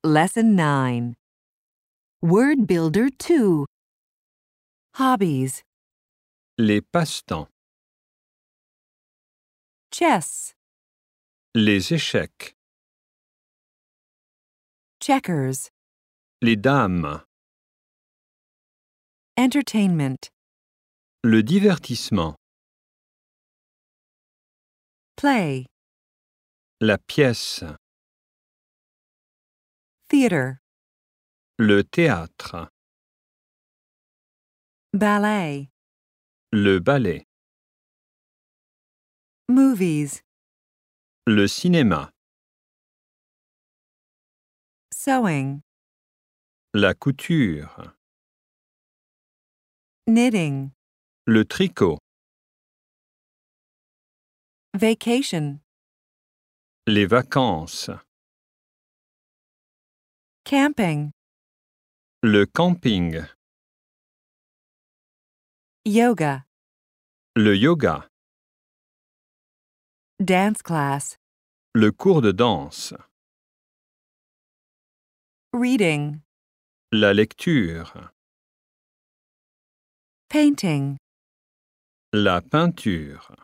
Lesson 9. Word Builder 2. Hobbies. Les passe-temps. Chess. Les échecs. Checkers. Les dames. Entertainment. Le divertissement. Play. La pièce. Theater. Le théâtre. Ballet. Le ballet. Movies. Le cinéma. Sewing. La couture. Knitting. Le tricot. Vacation. Les vacances. Camping. Le camping. Yoga. Le yoga. Dance class. Le cours de danse. Reading. La lecture. Painting. La peinture.